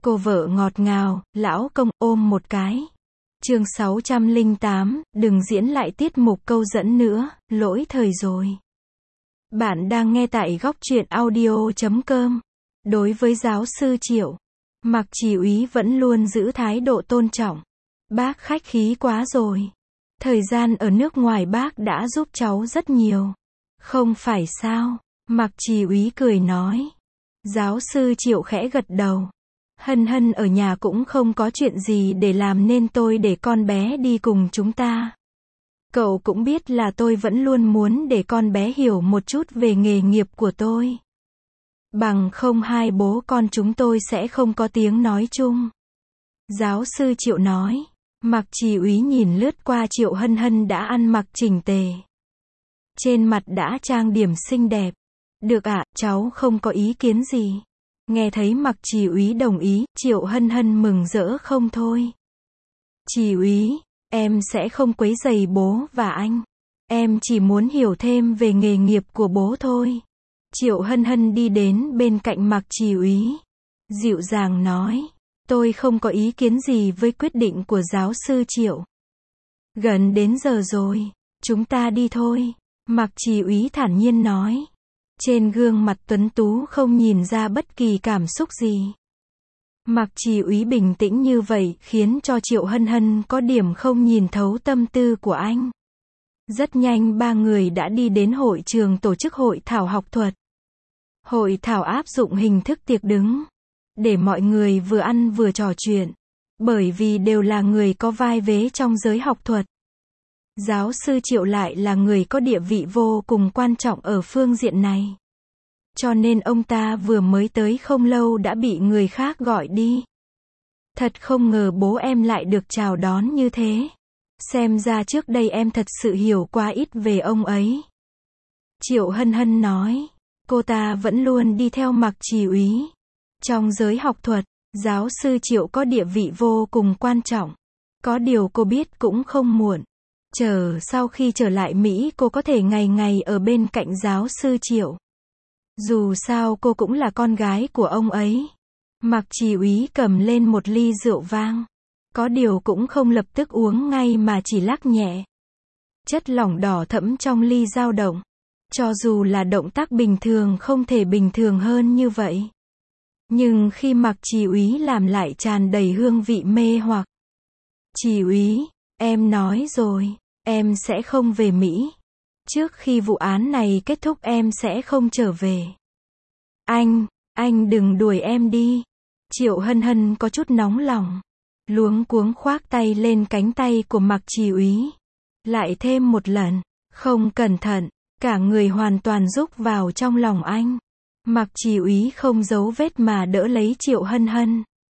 Cô vợ ngọt ngào, lão công ôm một cái. Chương 608, đừng diễn lại tiết mục câu dẫn nữa, lỗi thời rồi. Bạn đang nghe tại góc truyện audio.com. Đối với giáo sư Triệu, Mạc Chỉ Úy vẫn luôn giữ thái độ tôn trọng. Bác khách khí quá rồi. Thời gian ở nước ngoài bác đã giúp cháu rất nhiều. Không phải sao? Mạc Chỉ Úy cười nói. Giáo sư Triệu khẽ gật đầu. Hân Hân ở nhà cũng không có chuyện gì để làm nên tôi để con bé đi cùng chúng ta. Cậu cũng biết là tôi vẫn luôn muốn để con bé hiểu một chút về nghề nghiệp của tôi. Bằng không hai bố con chúng tôi sẽ không có tiếng nói chung. Giáo sư Triệu nói. Mạc Chỉ Úy nhìn lướt qua Triệu Hân Hân đã ăn mặc chỉnh tề. Trên mặt đã trang điểm xinh đẹp. Được ạ, cháu không có ý kiến gì. Nghe thấy Mạc Chỉ Úy đồng ý, Triệu Hân Hân mừng rỡ không thôi. Chỉ Úy, em sẽ không quấy rầy bố và anh. Em chỉ muốn hiểu thêm về nghề nghiệp của bố thôi. Triệu Hân Hân đi đến bên cạnh Mạc Chỉ Úy. Dịu dàng nói. Tôi không có ý kiến gì với quyết định của giáo sư Triệu. Gần đến giờ rồi. Chúng ta đi thôi. Mạc Chỉ Úy thản nhiên nói. Trên gương mặt tuấn tú không nhìn ra bất kỳ cảm xúc gì. Mạc Chỉ Úy bình tĩnh như vậy khiến cho Triệu Hân Hân có điểm không nhìn thấu tâm tư của anh. Rất nhanh ba người đã đi đến hội trường tổ chức hội thảo học thuật. Hội thảo áp dụng hình thức tiệc đứng. Để mọi người vừa ăn vừa trò chuyện. Bởi vì đều là người có vai vế trong giới học thuật. Giáo sư Triệu lại là người có địa vị vô cùng quan trọng ở phương diện này. Cho nên ông ta vừa mới tới không lâu đã bị người khác gọi đi. Thật không ngờ bố em lại được chào đón như thế. Xem ra trước đây em thật sự hiểu quá ít về ông ấy. Triệu Hân Hân nói. Cô ta vẫn luôn đi theo Mạc Chỉ Úy. Trong giới học thuật, giáo sư Triệu có địa vị vô cùng quan trọng. Có điều cô biết cũng không muộn. Sau khi trở lại Mỹ cô có thể ngày ngày ở bên cạnh giáo sư Triệu. Dù sao cô cũng là con gái của ông ấy. Mạc Chỉ Úy cầm lên một ly rượu vang. Có điều cũng không lập tức uống ngay mà chỉ lắc nhẹ. Chất lỏng đỏ thẫm trong ly dao động. Cho dù là động tác bình thường không thể bình thường hơn như vậy. Nhưng khi Mạc Chỉ Úy làm lại tràn đầy hương vị mê hoặc. Chỉ Úy, em nói rồi, em sẽ không về Mỹ. Trước khi vụ án này kết thúc em sẽ không trở về. Anh đừng đuổi em đi. Triệu Hân Hân có chút nóng lòng. Luống cuống khoác tay lên cánh tay của Mạc Chỉ Úy. Lại thêm một lần, không cẩn thận, cả người hoàn toàn rúc vào trong lòng anh. Mạc Chỉ Úy không giấu vết mà đỡ lấy Triệu Hân Hân.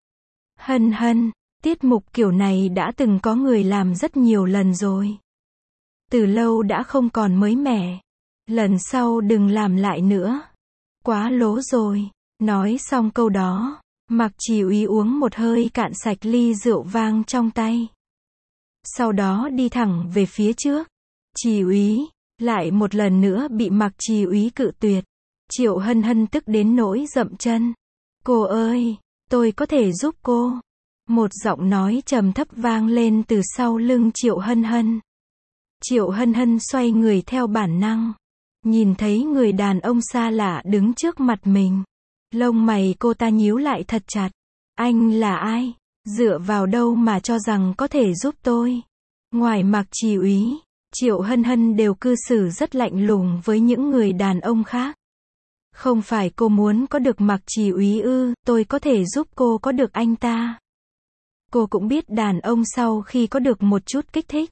Hân Hân, tiết mục kiểu này đã từng có người làm rất nhiều lần rồi. Từ lâu đã không còn mới mẻ. Lần sau đừng làm lại nữa. Quá lố rồi. Nói xong câu đó, Mạc Chỉ Úy uống một hơi cạn sạch ly rượu vang trong tay. Sau đó đi thẳng về phía trước. Chỉ Úy, lại một lần nữa bị Mạc Chỉ Úy cự tuyệt. Triệu Hân Hân tức đến nỗi dậm chân. Cô ơi, tôi có thể giúp cô. Một giọng nói trầm thấp vang lên từ sau lưng Triệu Hân Hân. Triệu Hân Hân xoay người theo bản năng. Nhìn thấy người đàn ông xa lạ đứng trước mặt mình. Lông mày cô ta nhíu lại thật chặt. Anh là ai? Dựa vào đâu mà cho rằng có thể giúp tôi? Ngoài Mạc Chỉ Úy, Triệu Hân Hân đều cư xử rất lạnh lùng với những người đàn ông khác. Không phải cô muốn có được Mạc Chỉ Úy ư, tôi có thể giúp cô có được anh ta. Cô cũng biết đàn ông sau khi có được một chút kích thích,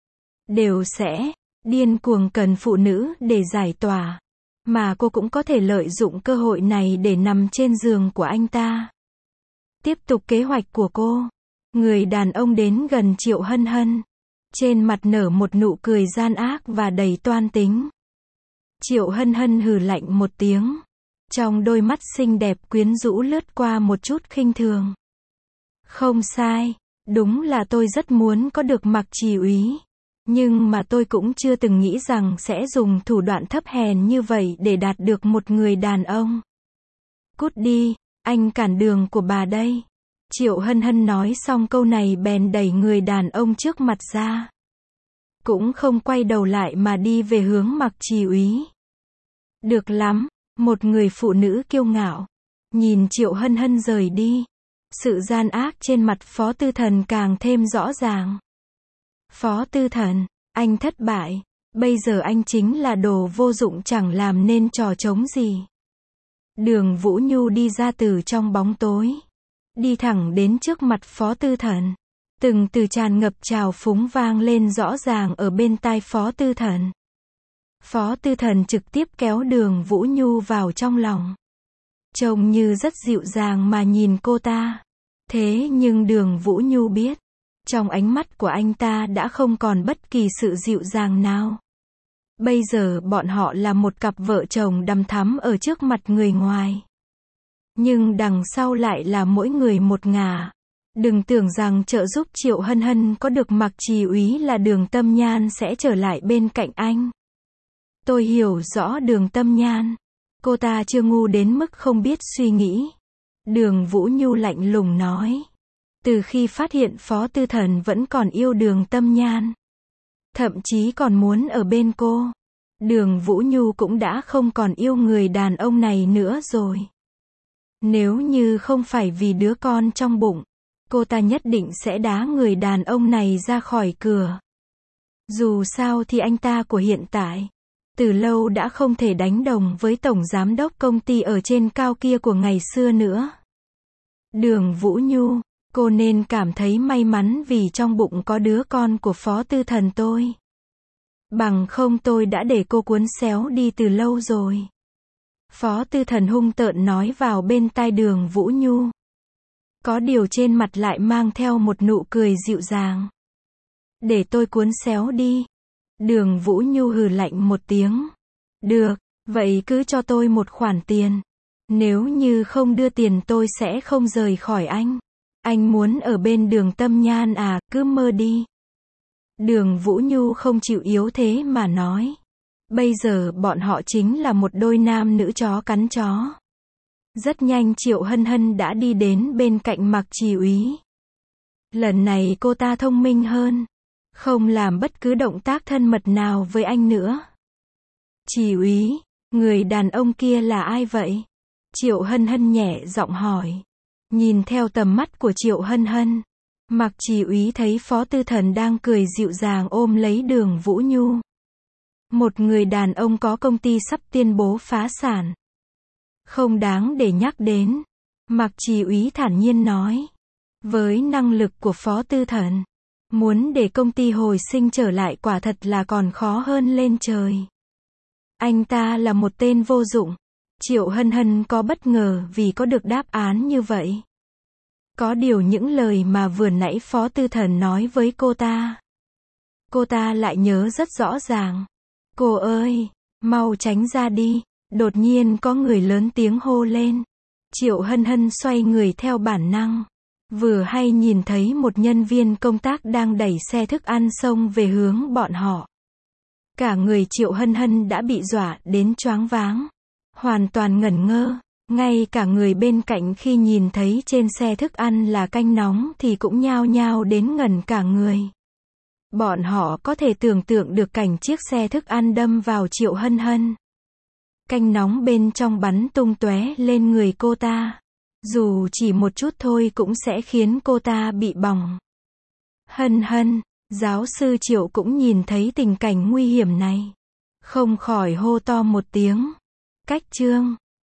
đều sẽ điên cuồng cần phụ nữ để giải tỏa. Mà cô cũng có thể lợi dụng cơ hội này để nằm trên giường của anh ta. Tiếp tục kế hoạch của cô. Người đàn ông đến gần Triệu Hân Hân. Trên mặt nở một nụ cười gian ác và đầy toan tính. Triệu Hân Hân hừ lạnh một tiếng. Trong đôi mắt xinh đẹp quyến rũ lướt qua một chút khinh thường. Không sai, đúng là tôi rất muốn có được Mạc Chỉ Úy. Nhưng mà tôi cũng chưa từng nghĩ rằng sẽ dùng thủ đoạn thấp hèn như vậy để đạt được một người đàn ông. Cút đi, anh cản đường của bà đây. Triệu Hân Hân nói xong câu này bèn đẩy người đàn ông trước mặt ra. Cũng không quay đầu lại mà đi về hướng Mạc Trì Úy. Được lắm, một người phụ nữ kiêu ngạo. Nhìn Triệu Hân Hân rời đi. Sự gian ác trên mặt Phó Tư Thần càng thêm rõ ràng. Phó Tư Thần, anh thất bại. Bây giờ anh chính là đồ vô dụng chẳng làm nên trò trống gì. Đường Vũ Nhu đi ra từ trong bóng tối. Đi thẳng đến trước mặt Phó Tư Thần. Từng từ tràn ngập trào phúng vang lên rõ ràng ở bên tai Phó Tư Thần. Phó Tư Thần trực tiếp kéo Đường Vũ Nhu vào trong lòng. Trông như rất dịu dàng mà nhìn cô ta. Thế nhưng Đường Vũ Nhu biết, trong ánh mắt của anh ta đã không còn bất kỳ sự dịu dàng nào. Bây giờ bọn họ là một cặp vợ chồng đằm thắm ở trước mặt người ngoài. Nhưng đằng sau lại là mỗi người một ngả. Đừng tưởng rằng trợ giúp Triệu Hân Hân có được Mạc Trì Úy là Đường Tâm Nhan sẽ trở lại bên cạnh anh. Tôi hiểu rõ Đường Tâm Nhan. Cô ta chưa ngu đến mức không biết suy nghĩ. Đường Vũ Nhu lạnh lùng nói. Từ khi phát hiện Phó Tư Thần vẫn còn yêu Đường Tâm Nhan, thậm chí còn muốn ở bên cô, Đường Vũ Nhu cũng đã không còn yêu người đàn ông này nữa rồi. Nếu như không phải vì đứa con trong bụng, cô ta nhất định sẽ đá người đàn ông này ra khỏi cửa. Dù sao thì anh ta của hiện tại, từ lâu đã không thể đánh đồng với tổng giám đốc công ty ở trên cao kia của ngày xưa nữa. Đường Vũ Nhu, cô nên cảm thấy may mắn vì trong bụng có đứa con của Phó Tư Thần tôi. Bằng không tôi đã để cô cuốn xéo đi từ lâu rồi. Phó Tư Thần hung tợn nói vào bên tai Đường Vũ Nhu. Có điều trên mặt lại mang theo một nụ cười dịu dàng. Để tôi cuốn xéo đi. Đường Vũ Nhu hừ lạnh một tiếng. Được, vậy cứ cho tôi một khoản tiền. Nếu như không đưa tiền tôi sẽ không rời khỏi anh. Anh muốn ở bên Đường Tâm Nhan à, cứ mơ đi. Đường Vũ Nhu không chịu yếu thế mà nói. Bây giờ bọn họ chính là một đôi nam nữ chó cắn chó. Rất nhanh Triệu Hân Hân đã đi đến bên cạnh Mạc Trì Úy. Lần này cô ta thông minh hơn. Không làm bất cứ động tác thân mật nào với anh nữa. Trì Úy, người đàn ông kia là ai vậy? Triệu Hân Hân nhẹ giọng hỏi. Nhìn theo tầm mắt của Triệu Hân Hân, Mạc Trì Úy thấy Phó Tư Thần đang cười dịu dàng ôm lấy Đường Vũ Nhu. Một người đàn ông có công ty sắp tuyên bố phá sản. Không đáng để nhắc đến. Mạc Trì Úy thản nhiên nói. Với năng lực của Phó Tư Thần, muốn để công ty hồi sinh trở lại quả thật là còn khó hơn lên trời. Anh ta là một tên vô dụng. Triệu Hân Hân có bất ngờ vì có được đáp án như vậy. Có điều những lời mà vừa nãy Phó Tư Thần nói với cô ta lại nhớ rất rõ ràng. Cô ơi, mau tránh ra đi. Đột nhiên có người lớn tiếng hô lên. Triệu Hân Hân xoay người theo bản năng. Vừa hay nhìn thấy một nhân viên công tác đang đẩy xe thức ăn xông về hướng bọn họ. Cả người Triệu Hân Hân đã bị dọa đến choáng váng. Hoàn toàn ngẩn ngơ. Ngay cả người bên cạnh khi nhìn thấy trên xe thức ăn là canh nóng thì cũng nhao nhao đến ngẩn cả người. Bọn họ có thể tưởng tượng được cảnh chiếc xe thức ăn đâm vào Triệu Hân Hân. Canh nóng bên trong bắn tung tóe lên người cô ta. Dù chỉ một chút thôi cũng sẽ khiến cô ta bị bỏng. Hân Hân, giáo sư Triệu cũng nhìn thấy tình cảnh nguy hiểm này. Không khỏi hô to một tiếng. Cách chương